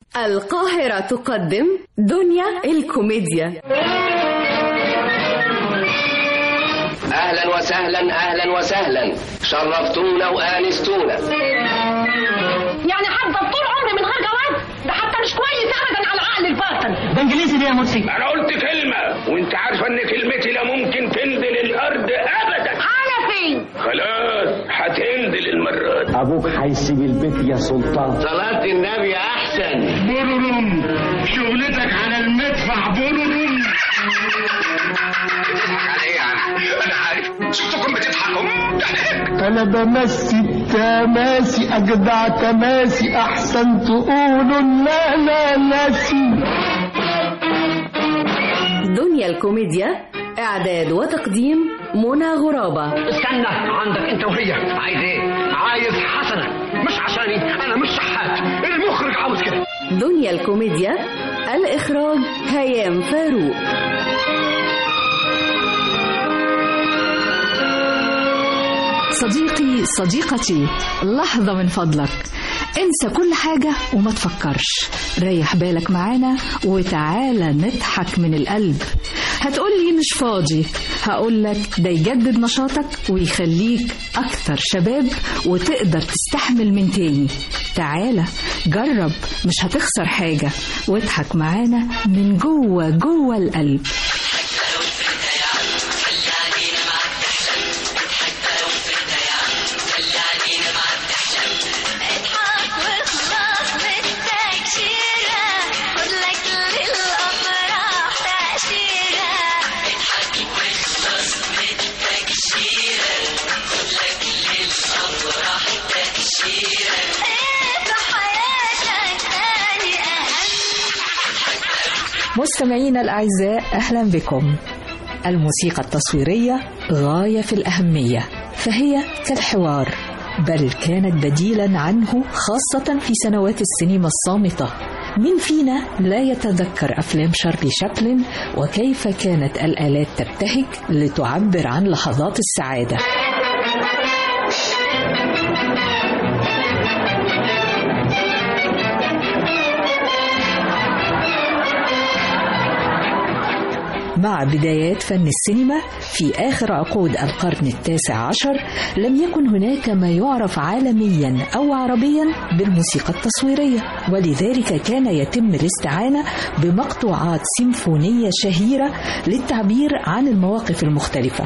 القاهرة تقدم دنيا الكوميديا. أهلا وسهلا أهلا وسهلا، شرفتونا وآنستونا. يعني هفضل طول عمري من غير جواز؟ ده حتى مش كويس أبدا على عقل الباطن. ده إنجليزي ليه يا مرسي؟ أنا قلت كلمة وأنت عارفة إن كلمتي لا ممكن تنزل الأرض أبدا. على فين؟ خلاص هتنزل المرة دي. أبوك هيسيب البيت يا سلطان. صلاة النبي أحسن. برورم، شغلتك على المدفع برورم. بتضحك على إيه أنا عارف، شفتكم بتضحكوا. أنا بمسي تماسي أجدع تماسي، أحسن تقولوا لا لا ناسي. دنيا الكوميديا، إعداد وتقديم منى غرابة. استنى عندك أنت وهي، عايز إيه؟ عايز حسنة، مش عشاني أنا مش شحات، المخرج عاوز كده. دنيا الكوميديا، الإخراج هيام فاروق. صديقي صديقتي، لحظة من فضلك، انسى كل حاجة وما تفكرش، ريح بالك معانا وتعالى نضحك من القلب. هتقولي مش فاضي، هقولك ده يجدد نشاطك ويخليك أكثر شباب وتقدر تستحمل من تاني. تعالى جرب، مش هتخسر حاجة، واضحك معانا من جوه القلب. مستمعينا الأعزاء، أهلا بكم. الموسيقى التصويرية غاية في الأهمية، فهي كالحوار، بل كانت بديلا عنه خاصة في سنوات السينما الصامتة. من فينا لا يتذكر أفلام شارلي شابلن وكيف كانت الآلات تبتهج لتعبر عن لحظات السعادة؟ مع بدايات فن السينما في آخر عقود القرن التاسع عشر، لم يكن هناك ما يعرف عالميا أو عربيا بالموسيقى التصويرية، ولذلك كان يتم الاستعانة بمقطوعات سيمفونية شهيرة للتعبير عن المواقف المختلفة.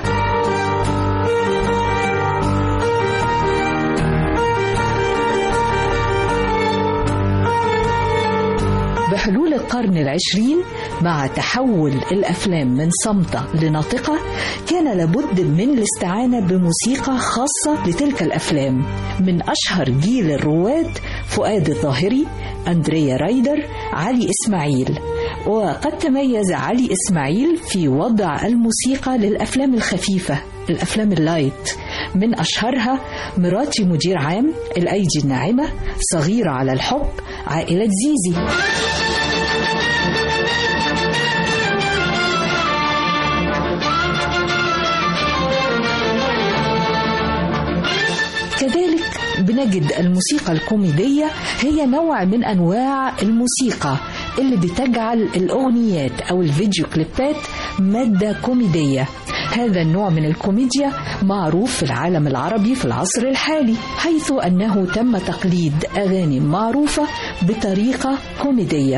بحلول القرن العشرين، مع تحول الأفلام من صامتة لناطقة، كان لابد من الاستعانة بموسيقى خاصة لتلك الأفلام. من أشهر جيل الرواد فؤاد الظاهري، أندريا رايدر، علي إسماعيل. وقد تميز علي إسماعيل في وضع الموسيقى للأفلام الخفيفة، الأفلام اللايت، من أشهرها مراتي مدير عام، الأيدي الناعمة، صغيرة على الحب، عائلة زيزي. كذلك بنجد الموسيقى الكوميدية هي نوع من أنواع الموسيقى اللي بتجعل الأغنيات أو الفيديو كليبات مادة كوميدية. هذا النوع من الكوميديا معروف في العالم العربي في العصر الحالي، حيث أنه تم تقليد أغاني معروفة بطريقة كوميدية.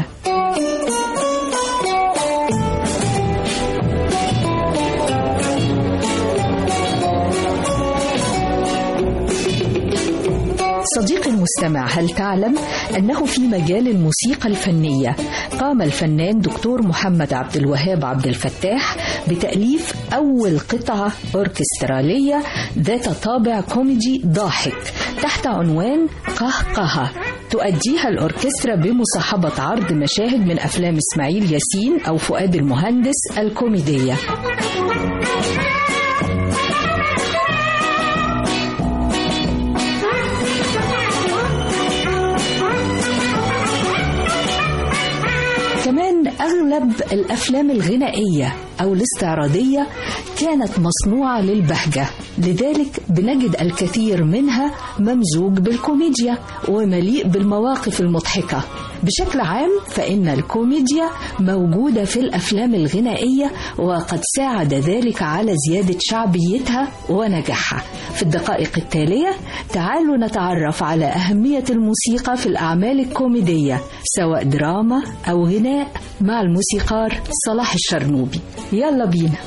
صديقي المستمع، هل تعلم أنه في مجال الموسيقى الفنية قام الفنان دكتور محمد عبد الوهاب عبد الفتاح بتأليف أول قطعة أوركسترالية ذات طابع كوميدي ضاحك تحت عنوان قهقهة، تؤديها الأوركسترا بمصاحبة عرض مشاهد من أفلام إسماعيل ياسين أو فؤاد المهندس الكوميدية. كمان أغلب الأفلام الغنائية أو الاستعراضية كانت مصنوعة للبهجة، لذلك بنجد الكثير منها ممزوج بالكوميديا ومليء بالمواقف المضحكة. بشكل عام فإن الكوميديا موجودة في الأفلام الغنائية، وقد ساعد ذلك على زيادة شعبيتها ونجاحها. في الدقائق التالية تعالوا نتعرف على أهمية الموسيقى في الأعمال الكوميدية سواء دراما أو غناء مع الموسيقار صلاح الشرنوبي. يلا بينا.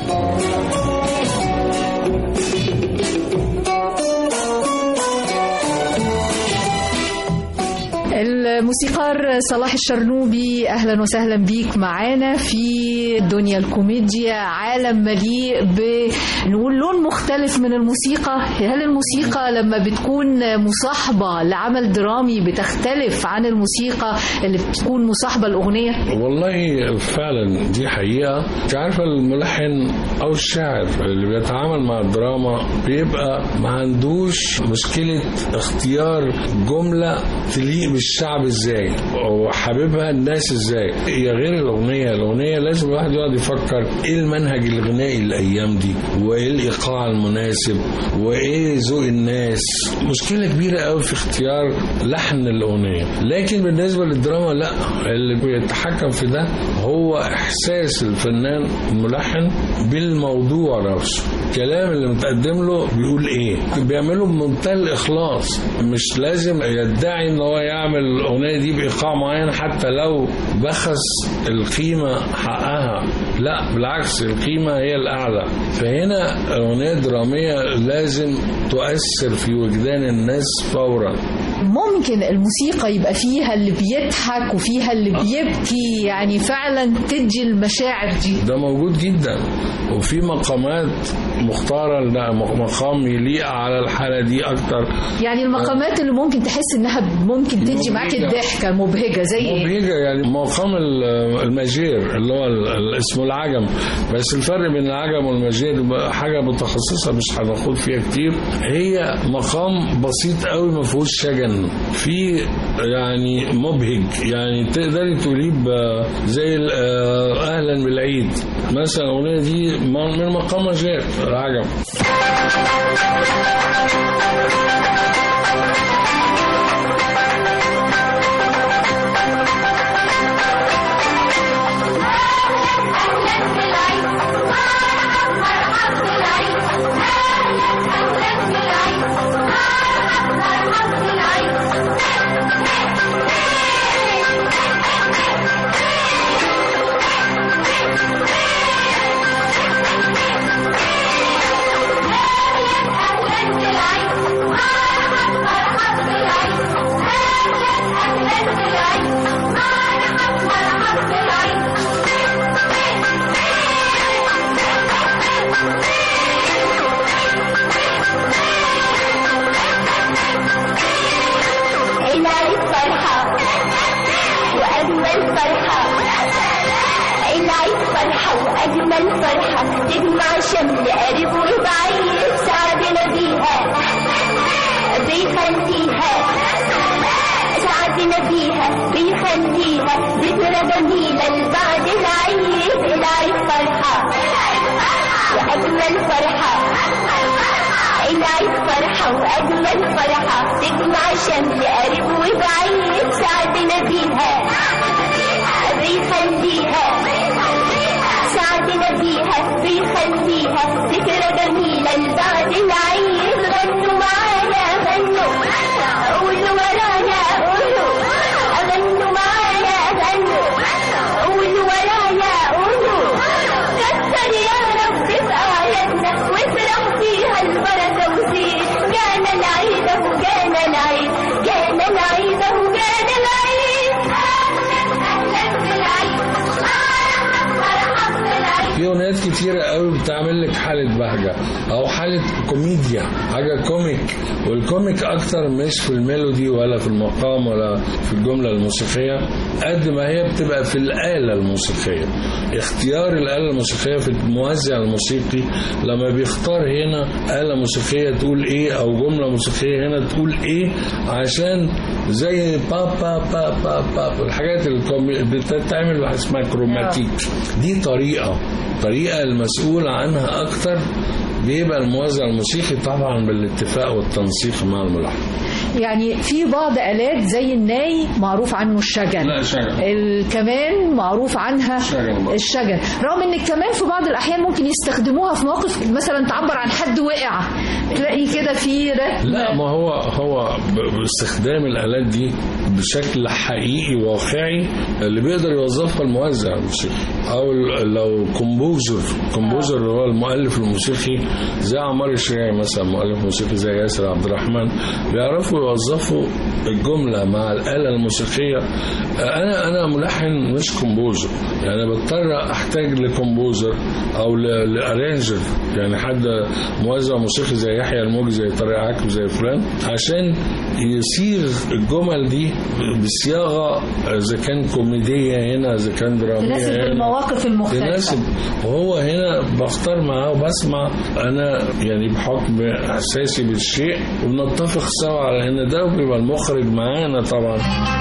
الموسيقار صلاح الشرنوبي، أهلا وسهلا بيك معانا في دنيا الكوميديا، عالم مليء بنقول لون مختلف من الموسيقى. هل الموسيقى لما بتكون مصاحبة لعمل درامي بتختلف عن الموسيقى اللي بتكون مصاحبة الأغنية؟ والله فعلا دي حقيقة. تعرف الملحن أو الشاعر اللي بيتعامل مع الدراما بيبقى ما عندوش مشكلة اختيار جملة تليق بالشعب ازاي وحبيبها الناس ازاي. هي غير الأغنية لازم الواحد يقعد يفكر ايه المنهج الغنائي الأيام دي، وايه الإيقاع المناسب، وايه ذوق الناس. مشكلة كبيرة قوي في اختيار لحن الأغنية. لكن بالنسبة للدراما لا، اللي بيتحكم في ده هو إحساس الفنان الملحن بالموضوع نفسه. الكلام اللي متقدم له بيقول ايه، بيعمله بمنتهى الإخلاص. مش لازم يدعي ان هو يعمل الأغنية دي بإيقاع معين حتى لو بخس القيمة حقها، لا بالعكس القيمة هي الأعلى. فهنا الأغنية الدرامية لازم تؤثر في وجدان الناس فورا. ممكن الموسيقى يبقى فيها اللي بيضحك وفيها اللي بيبكي، يعني فعلا تدي المشاعر دي. ده موجود جدا، وفي مقامات مختارة مقام يليق على الحالة دي أكتر. يعني المقامات اللي ممكن تحس إنها ممكن تدي معاك الضحكة مبهجة زي إيه؟ مبهجة يعني مقام الماجير اللي هو اسمه العجم. بس الفرق بين العجم والماجير حاجة متخصصة مش هناخد فيها كتير. هي مقام بسيط قوي ما فيهوش شجن، في يعني مبهج، يعني تقدري تقوليه زي أهلا بالعيد مثلا. الأغنية دي من مقام ماجير العجم. كتيرة قوي بتعمل لك حالة بهجة أو حالة كوميديا، حاجة كوميك. والكوميك أكتر مش في الميلودي ولا في المقام ولا في الجملة الموسيقية قد ما هي بتبقى في الآلة الموسيقية. اختيار الآلة الموسيقية في الموزع الموسيقي لما بيختار هنا آلة موسيقية تقول إيه أو جملة موسيقية هنا تقول إيه، عشان زي با با با با با الحاجات اللي بتتعمل اسمها كروماتيك. دي طريقة الحقيقة المسؤول عنها أكتر بيبقى الموزع الموسيقي طبعا بالاتفاق والتنسيق مع الملحن. يعني في بعض آلات زي الناي معروف عنه الشجن، لا شجن. الكمان معروف عنها الشجن، رغم ان الكمان في بعض الأحيان ممكن يستخدموها في مواقف مثلا تعبر عن حد وقع، تلاقي كده في رتم. لا ما هو باستخدام الآلات دي بشكل حقيقي واقعي اللي بيقدر يوظفها الموزع الموسيقي، أو لو كومبوزر اللي هو المؤلف الموسيقي زي عمار الشريعي مثلا، مؤلف موسيقي زي ياسر عبد الرحمن، بيعرفوا يوظفوا الجملة مع الآلة الموسيقية. أنا ملحن مش كومبوزر، يعني بضطر أحتاج لكومبوزر أو لأرينجر، يعني حد موزع موسيقي زي يحيى الموجي زي طارق عكب زي فلان، عشان يصيغ الجمل دي بصياغة إذا كان كوميدية هنا، إذا كان درامية تناسب المواقف المختلفة، تناسب. وهو هنا بختار معاه وبسمع أنا يعني بحكم إحساسي بالشيء، وبنتفق سوا على إن ده، وبيبقى المخرج معانا طبعا.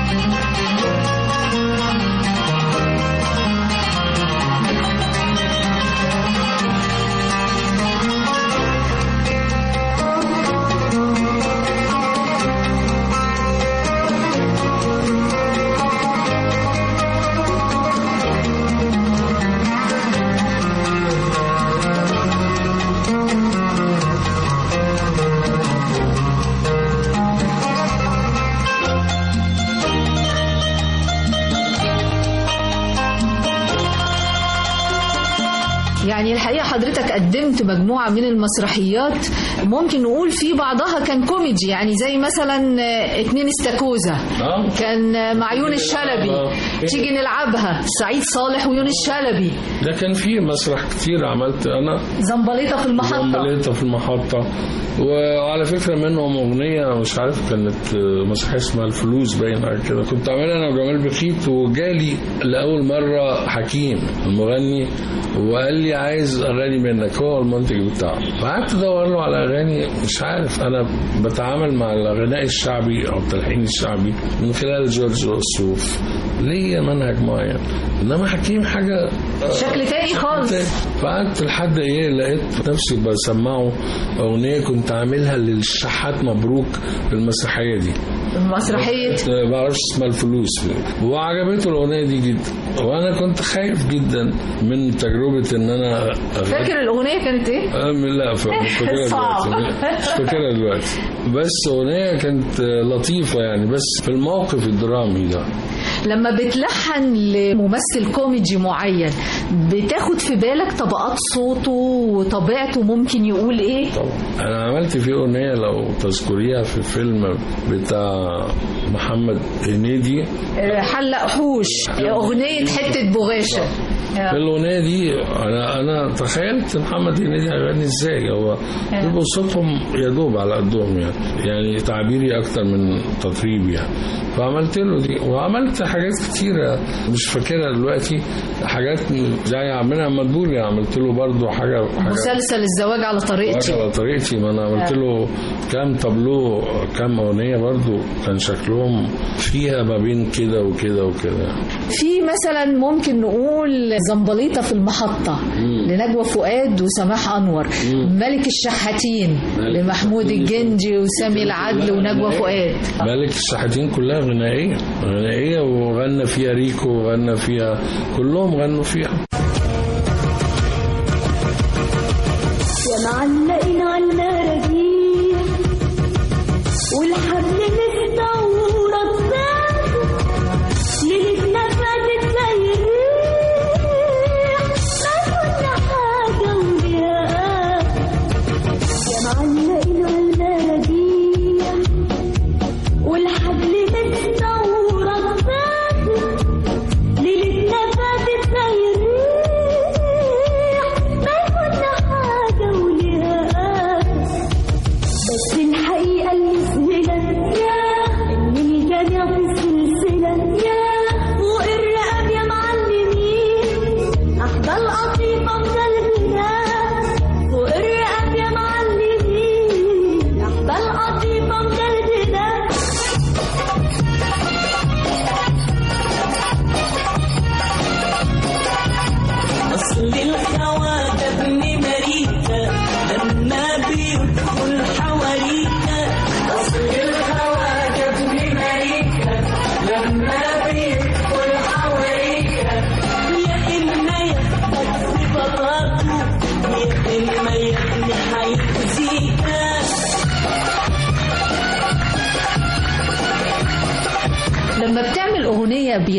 يعني الحقيقة حضرتك قدمت مجموعة من المسرحيات ممكن نقول في بعضها كان كوميدي، يعني زي مثلا 2 استاكوزا كان مع يونس شلبي، تيجي نلعبها سعيد صالح ويونس شلبي. ده كان فيه مسرح كتير عملت أنا، زنبليطة في المحطة، وعلى فكرة منهم أغنية مش عارف كانت مسرحية اسمها الفلوس باين كده، كنت عاملها أنا وجمال بخيت، وجالي لأول مرة حكيم المغني وقال لي عايز أغاني منك، هو المنتج بتاعه، فقعدت أدور له على أغاني. مش عارف، أنا بتعامل مع الغناء الشعبي أو التلحين الشعبي من خلال جورج وسوف، ليه منهج معين، إنما حكيم حاجة شكل تاني خالص. فقعدت لحد لقيت نفسي بسمعه أغنية كنت عاملها للشحات مبروك في المسرحية دي، مسرحية ما بعرفش اسمها الفلوس، وعجبته الأغنية دي جدا، وأنا كنت خايف جدا من تجربة إن أنا فاكر الأغنية كانت إيه؟ لا مش فاكرها دلوقتي، بس أغنية كانت لطيفة يعني، بس في الموقف الدرامي ده. لما بتلحن لممثل كوميدي معين بتاخد في بالك طبقات صوته وطبيعته ممكن يقول ايه؟ طبعا انا عملت فيه اغنيه لو تذكريها في الفيلم بتاع محمد هنيدي، حلق حوش، اغنيه حته بغاشه. الأغنية دي أنا تخيلت محمد هنيدي هيغني إزاي، هو بيبقوا صوتهم يدوب على قدهم يعني تعبيري أكتر من تطريبي يعني، فعملت له دي، وعملت حاجات كتيرة مش فاكرها دلوقتي، حاجات زي عملها مدبولي، عملت له برضو حاجة مسلسل الزواج على طريقتي، ما أنا عملت له كام طابلو، كام أغنية برضو كان شكلهم فيها ما بين كده وكده وكده. في مثلا ممكن نقول زنبليطة في المحطة لنجوى فؤاد وسماح أنور، ملك الشحاتين لمحمود الجندي وسامي العدل ونجوى فؤاد. ملك الشحاتين كلها غنائية وغنى فيها ريكو وغنى فيها، كلهم غنوا فيها. يا معلقين عنا رجيع والحبل نسمع ورصاص ليلتنا فاتت زي الريح ما كنا حاجة وليها. يا معلقين عنا رجيع والحبل نسمع ورصاص ليلتنا فاتت زي الريح ما كنا حاجة وليها.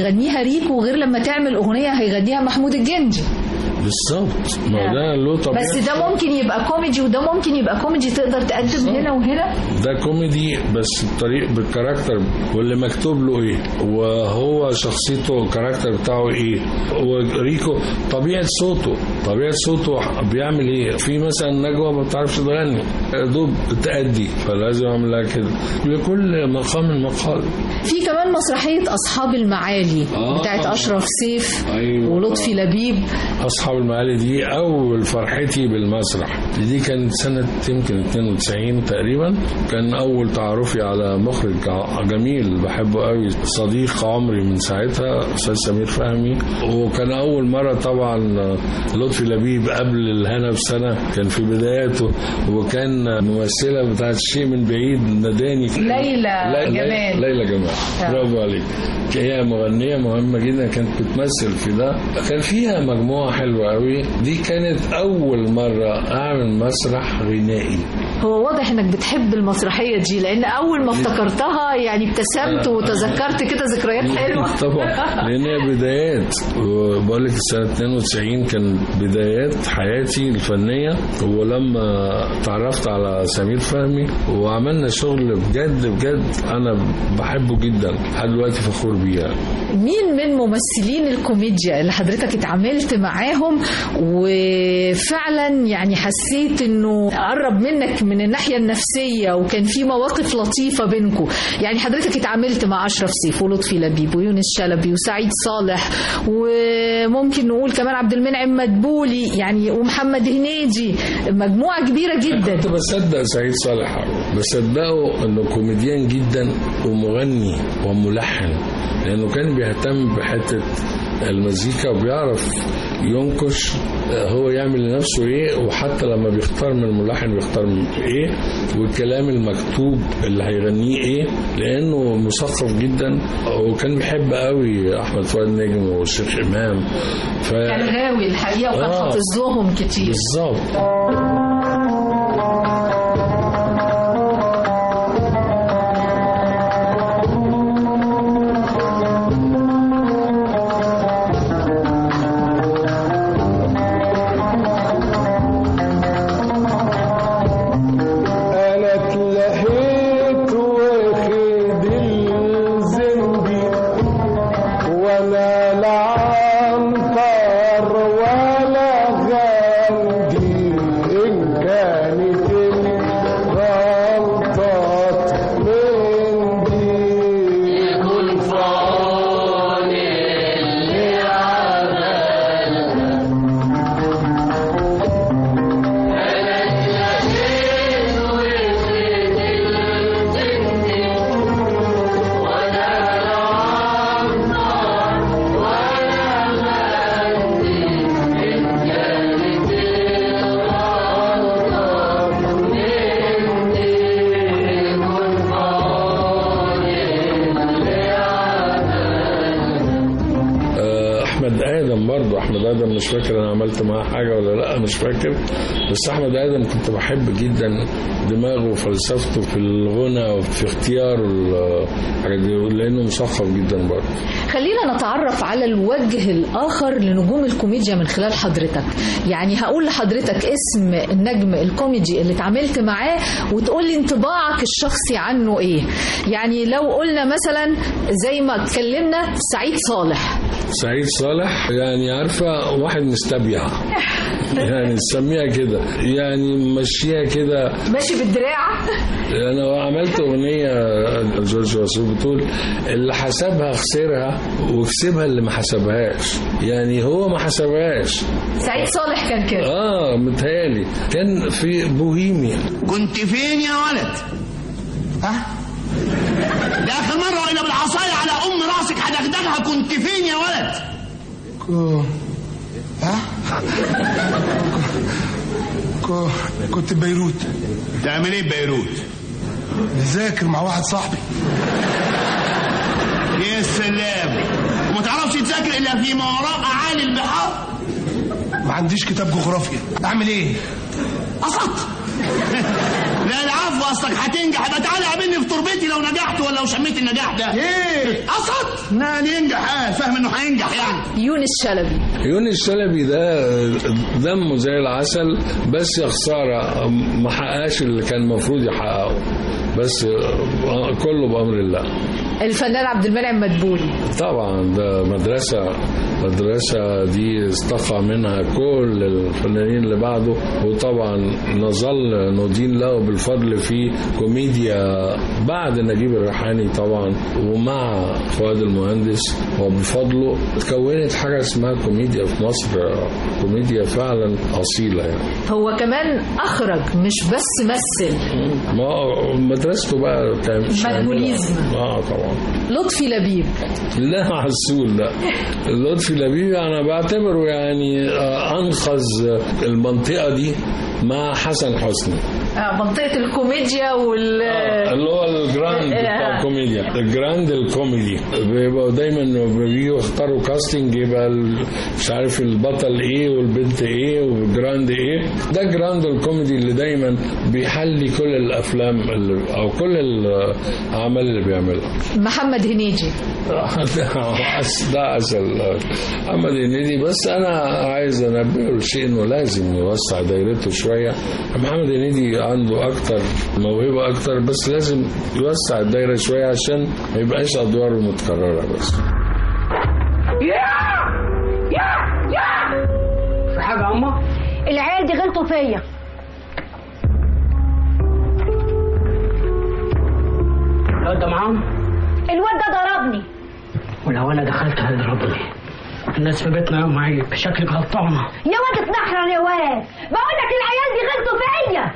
هيغنيها ريكو غير لما تعمل اغنيه هيغنيها محمود الجندي. بالظبط، ما ده له طبيعة. بس ده ممكن يبقى كوميدي وده ممكن يبقى كوميدي، تقدر تقدم هنا وهنا. ده كوميدي بس الطريق بالكاركتر واللي مكتوب له ايه، وهو شخصيته الكاركتر بتاعه ايه، وريكو طبيعة صوته بيعمل ايه. في مثلا نجوى ما بتعرفش تغني، دوب بتأدي، فلازم اعمل لها كده. لكل مقام مقال. في كمان مسرحية أصحاب المعالي بتاعت أشرف سيف. أيوة. ولطفي لبيب. أصحاب المعالي دي أول فرحتي بالمسرح، دي كانت سنة يمكن 92 تقريبا. كان أول تعرفي على مخرج جميل بحبه قوي، صديق عمري من ساعتها، أستاذ سمير فهمي. وكان أول مرة طبعا لطفي لبيب قبل الهنا بسنة كان في بداياته، وكان ممثلة بتاعت شيء من بعيد نداني ليلى جمال. برافو عليك. هي مغنية مهمة جدا، كانت بتمثل في ده. كان فيها مجموعة حلوة قوي. دي كانت أول مرة أعمل مسرح غنائي. هو واضح انك بتحب المسرحية دي، لأن أول ما افتكرتها يعني ابتسمت وتذكرت كده ذكريات حلوة. طبعا، لأن هي بدايات، وبقول لك سنة 92 كان بدايات حياتي الفنية. ولما تعرفت على سمير فهمي وعملنا شغل بجد بجد أنا بحبه جدا، لحد دلوقتي فخور بيها. مين من ممثلين الكوميديا اللي حضرتك اتعاملت معاهم وفعلا يعني حسيت انه قرب منك من الناحية النفسية وكان في مواقف لطيفة بينكم؟ يعني حضرتك اتعاملت مع أشرف سيف ولطفي لبيب ويونس شلبي وسعيد صالح، وممكن نقول كمان عبد المنعم مدبولي يعني، ومحمد هنيدي، مجموعة كبيرة جدا. كنت بصدق سعيد صالح، بصدقه انه كوميديان جدا ومغني وملحن، لانه كان بيهتم بحتة المزيكا وبيعرف ينكش هو يعمل لنفسه ايه، وحتى لما بيختار من الملحن بيختار من ايه، والكلام المكتوب اللي هيغنيه ايه، لانه مثقف جدا. وكان بيحب قوي احمد فؤاد نجم والشيخ امام، كان غاوي الحقيقه وكان حافظهم كتير. بالظبط. أحمد آدم مش فاكر أنا عملت معاه حاجة ولا لأ، مش فاكر. بس أحمد آدم كنت بحب جدا دماغه وفلسفته في الغنى وفي اختيار الحاجات دي، لأنه مثقف جدا برضه. خلينا نتعرف على الوجه الآخر لنجوم الكوميديا من خلال حضرتك. يعني هقول لحضرتك اسم النجم الكوميدي اللي اتعاملت معاه وتقول لي انطباعك الشخصي عنه ايه. يعني لو قلنا مثلا زي ما اتكلمنا سعيد صالح. سعيد صالح يعني عارفة واحد مستبيع يعني نسميها كده، يعني مشيها كده ماشي بالدراع. أنا عملت أغنية جورج وسوف بتقول اللي حسبها خسرها وكسبها اللي ما حسبهاش، يعني هو ما حسبهاش. سعيد صالح كان كده. متهيألي كان في بوهيميا. كنت فين يا ولد؟ ده آخر مرة وإلا بالعصاية على أم راسك هدغدغها. كنت فين يا ولد؟ كنت في بيروت. تعمل ايه ببيروت؟ بذاكر مع واحد صاحبي. يا سلام، وما تعرفش تذاكر الا في ما وراء اعالي البحار؟ ما عنديش كتاب جغرافيا، اعمل ايه؟ قصدت. لا العفو، اصلك هتنجح. يبقى تعالى قابلني في تربتي لو نجحت ولا لو شميت النجاح ده. ايه قصد؟ لا ينجح. فاهم انه هينجح يعني. يونس شلبي ده دمه زي العسل، بس يا خساره ما حققش اللي كان المفروض يحققه، بس كله بأمر الله. الفنان عبد المنعم مدبولي طبعا ده مدرسة دي استقى منها كل الفنانين اللي بعده، وطبعا نظل ندين له بالفضل في كوميديا بعد نجيب الريحاني طبعا ومع فؤاد المهندس، وبفضله تكونت حاجة اسمها كوميديا في مصر، كوميديا فعلا أصيلة يعني. هو كمان أخرج مش بس مثل، ما مدرسته بقى مدبوليزم. طبعا. لطفي لبيب لا عسول. لا لطفي لبيب انا بعتبره يعني انقذ المنطقه دي مع حسن حسني. منطقه الكوميديا اللي هو الجراند بتاع الكوميديا، الجراند الكوميدي بيبقوا دايما بييجوا يختاروا كاستنج، يبقى مش عارف البطل ايه والبنت ايه والجراند ايه. ده جراند الكوميدي اللي دايما بيحلي كل الافلام او كل الاعمال اللي بيعملها. محمد هنيدي ده عسل. محمد هنيدي بس انا عايز انبهه لشيء انه لازم يوسع دايرته شويه. محمد هنيدي عنده اكتر موهبه اكتر، بس لازم يوسع الدايره شويه عشان ما يبقاش ادواره متكرره بس. في حاجه يا اما؟ العيال دي غلطوا فيا. الواد ده معاهم؟ الواد ده ضربني. ولو انا دخلت هيضربني. الناس في بيتنا يوم عيب، شكلك غلطانه. يا واد اتنحرر يا واد، بقول لك العيال دي غلطوا فيا.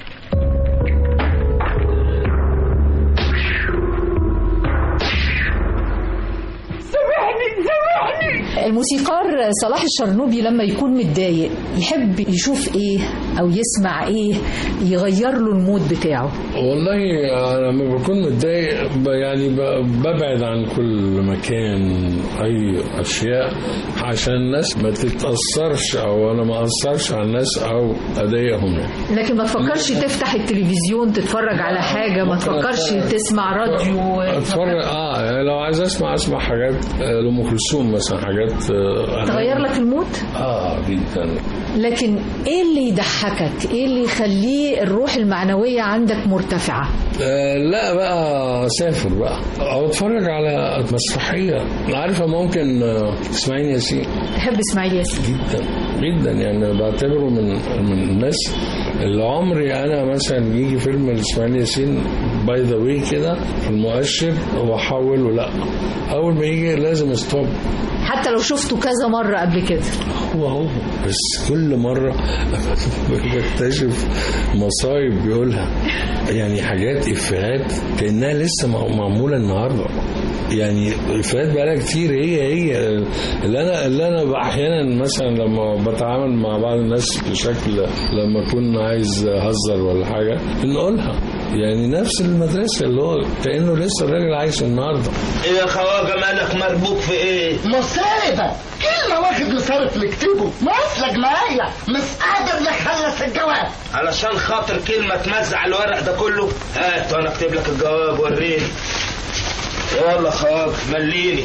سامحني. الموسيقار صلاح الشرنوبي لما يكون متضايق يحب يشوف ايه او يسمع ايه يغير له المود بتاعه؟ والله انا لما بكون متضايق يعني ببعد عن كل مكان اي اشياء عشان الناس ما تتاثرش او انا ما اثرش على الناس او اضايقهم يعني. لكن ما تفكرش تفتح التلفزيون تتفرج على حاجه، ما تفكرش تسمع راديو اتفرج يعني لو عايز اسمع حاجات لأم كلثوم مثلا، حاجات تغير لك المود؟ جدا. لكن ايه اللي يضحكك؟ ايه اللي يخليه الروح المعنويه عندك مرتفعه؟ لا بقى سافر بقى او اتفرج على مسرحيه. عارفه ممكن اسماعيل ياسين. تحب اسماعيل ياسين؟ جدا جدا يعني بعتبره من الناس اللي عمري انا مثلا يجي فيلم اسماعيل ياسين باي ذا واي كده في المؤشر واحول لا، اول ما يجي لازم استوب حتى لو شفته كذا مرة قبل كده. هو بس كل مرة بكتشف مصايب بيقولها، يعني حاجات إفيهات كأنها لسه معمولة النهاردة، يعني إفيهات بقالها كتير هي اللي أنا أحيانا مثلا لما بتعامل مع بعض الناس بشكل لما أكون عايز أهزر ولا حاجة نقولها، يعني نفس المدرسة اللي هو كأنه لسه الراجل عايش النهاردة. إيه يا خواجة مالك مربوك في إيه؟ مصيبة كلمة واحد مصارف نكتبه مسلك معايا مش قادر نخلص الجواب علشان خاطر كلمة تمزع الورق ده كله. هات وأنا أكتب لك الجواب وريني. يلا خواجة مليني.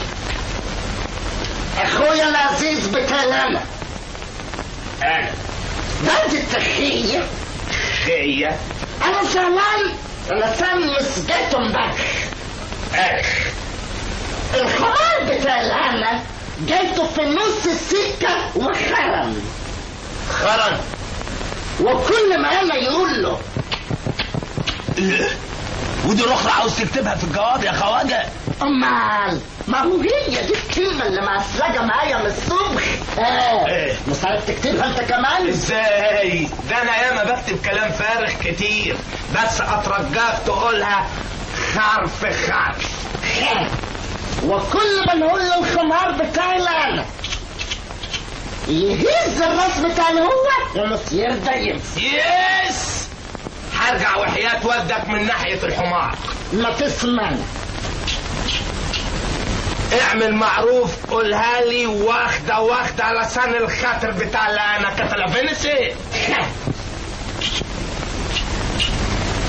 أخويا العزيز بكلامك أنا بعد التحية خية أنا زعلان علشان مسجته امبارح. الخبر بتاع العمل جايته في نص السكة وخرم وكل ما أنا يقول له ودي الأخرى عاوز تكتبها في الجواب يا خواجة؟ أمال ما هو هي دي الكلمة اللي معسلجة معايا من الصبح. مش عارف تكتبها أنت كمان؟ إزاي؟ ده أنا ياما بكتب كلام فارغ كتير، بس أترجاك تقولها حرف وكل ما نقول له الخمار بتاعي لعنة يهز الراس بتاعي هو ومصير دايم. يس هرجع وحياة ودك من ناحية الحمار. ما تسمعني اعمل معروف قولها لي واخدة على لسان الخاطر بتاع اللي انا كتله فينسي.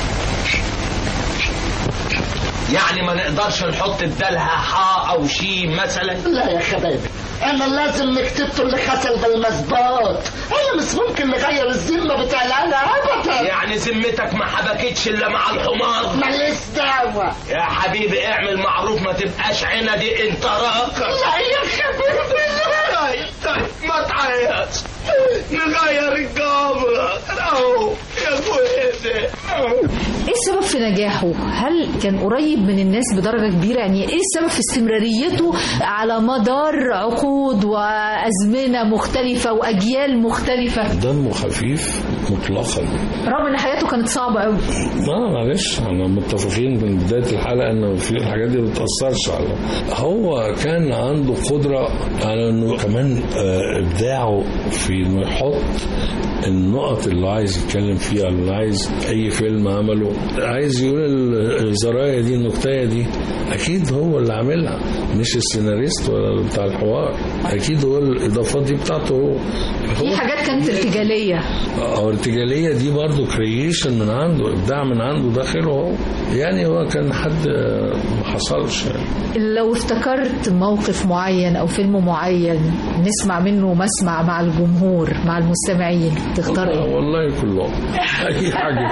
يعني ما نقدرش نحط بدالها حاء او شين مثلا؟ لا يا حبايبي، انا لازم نكتبته اللي حصل بالمظبوط. انا مش ممكن نغير الذمه بتاع العيله ابدا. يعني ذمتك ما حبكتش الا مع الحمار؟ ماليش دعوه يا حبيبي، اعمل معروف ما تبقاش عندي انت راكب. لا يا حبيبي ما تعيطش، نغير الجمرة اهو يا اخويا. ايه السبب في نجاحه؟ هل كان قريب من الناس بدرجة كبيرة؟ يعني ايه السبب في استمراريته على مدار عقود وازمنة مختلفة واجيال مختلفة؟ دمه خفيف مطلقا، رغم ان حياته كانت صعبة قوي. معلش احنا متفقين من بداية الحلقة ان في الحاجات دي ما بتأثرش على. هو كان عنده قدرة على انه كمان ابداعه في انه يحط النقط اللي عايز يتكلم فيها، اللي عايز اي فيلم عمله عايز يقول الزرايا دي، النكتايه دي، اكيد هو اللي عاملها، مش السيناريست ولا بتاع الحوار، اكيد هو الاضافات دي بتاعته هو. في حاجات كانت ارتجاليه، او ارتجاليه دي برضو كرييشن من عنده، ابداع من عنده داخله هو. يعني هو كان حد ما حصلش يعني. لو افتكرت موقف معين او فيلم معين نسمع منه مسمع مع الجمهور مع المستمعين، تختار ايه؟ والله كلهم، اي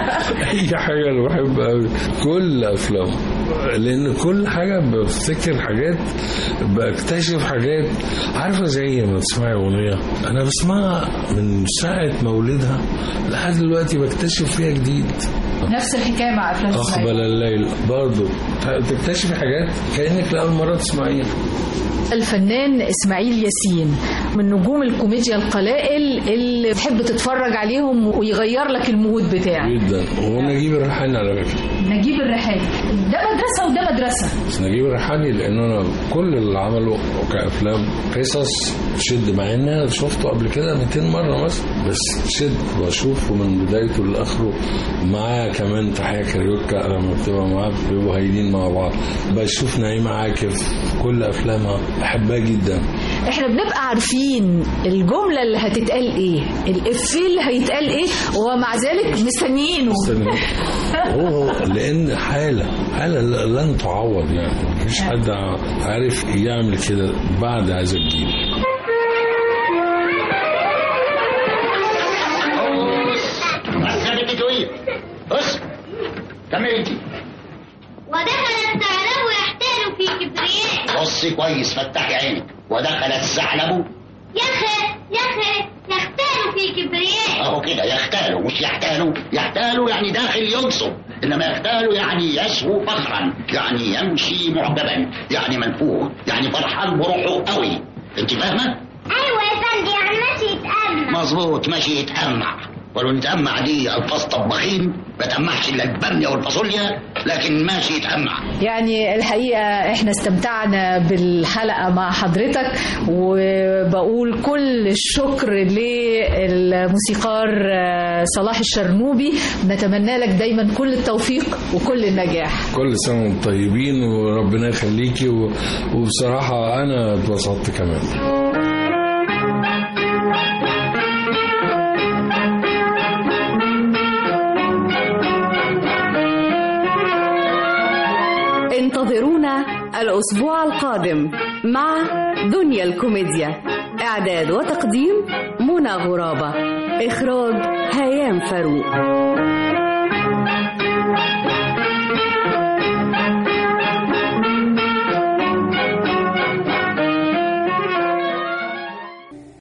حاجه انا بحب قوي كل افلامه، لان كل حاجه بفتكر حاجات، بكتشف حاجات. عارفه زي ما تسمعي اغنيه انا بسمعها من ساعه مولدها لحد دلوقتي بكتشف فيها جديد. نفس الحكايه مع افلام اقبل الليل برضه تكتشفي حاجات كانك لاول مره تسمعيها. الفنان إسماعيل ياسين من نجوم الكوميديا القلائل اللي تحب تتفرج عليهم ويغير لك المود بتاعك جدا. ونجيب الريحاني على فكرة، نجيب الريحاني ده مدرسة وده مدرسة. بس نجيب الريحاني لأن أنا كل اللي عمله كأفلام قصص شد، مع إن أنا شفته قبل كده 200 مرة مثلا، بس شد وأشوفه من بدايته لآخره. معاه كمان تحية كاريوكا لما بتبقى معاه بيبقوا هايلين مع بعض. بشوف نعيمة عاكف كل أفلامها بحبها جدا. احنا بنبقى عارفين الجملة اللي هتتقال ايه، الإفيه اللي هيتقال ايه، ومع ذلك مستنيينه. هو لأن حالة لن تعوض، يعني مفيش حد عارف يعمل كده بعد هذا الجيل. بص كمل انت. ودخل الثعلب يحتال في كبرياء. بصي كويس، فتحي عينك. ودخل الثعلب يختال في كبرياء. اهو كده، يختال مش يحتال. يحتال يعني داخل ينصب، انما يختال يعني يسهو فخرا، يعني يمشي معجبا، يعني منفوخ، يعني فرحان بروحه قوي. انت فاهمه؟ ايوه يا فندم، يعني ماشي يتأمع. مظبوط، ماشي يتأمع. ولو نتأمع دي الفاظ طباخين، ما تأمعش الا الباميه والفاصوليا، لكن ماشي يتأمع. يعني الحقيقه احنا استمتعنا بالحلقه مع حضرتك، وبقول كل الشكر للموسيقار صلاح الشرنوبي. نتمنى لك دايما كل التوفيق وكل النجاح. كل سنه وانتم طيبين وربنا يخليكي، وبصراحه انا اتبسطت كمان. انتظرونا الأسبوع القادم مع دنيا الكوميديا. إعداد وتقديم منى غرابة. إخراج هيام فاروق.